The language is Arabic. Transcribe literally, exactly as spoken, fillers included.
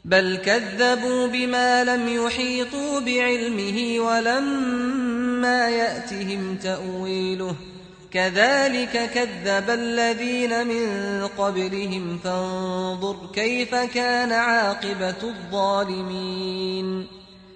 بل كذبوا بما لم يحيطوا بعلمه ولما يأتهم تأويله كذلك كذب الذين من قبلهم فانظر كيف كان عاقبة الظالمين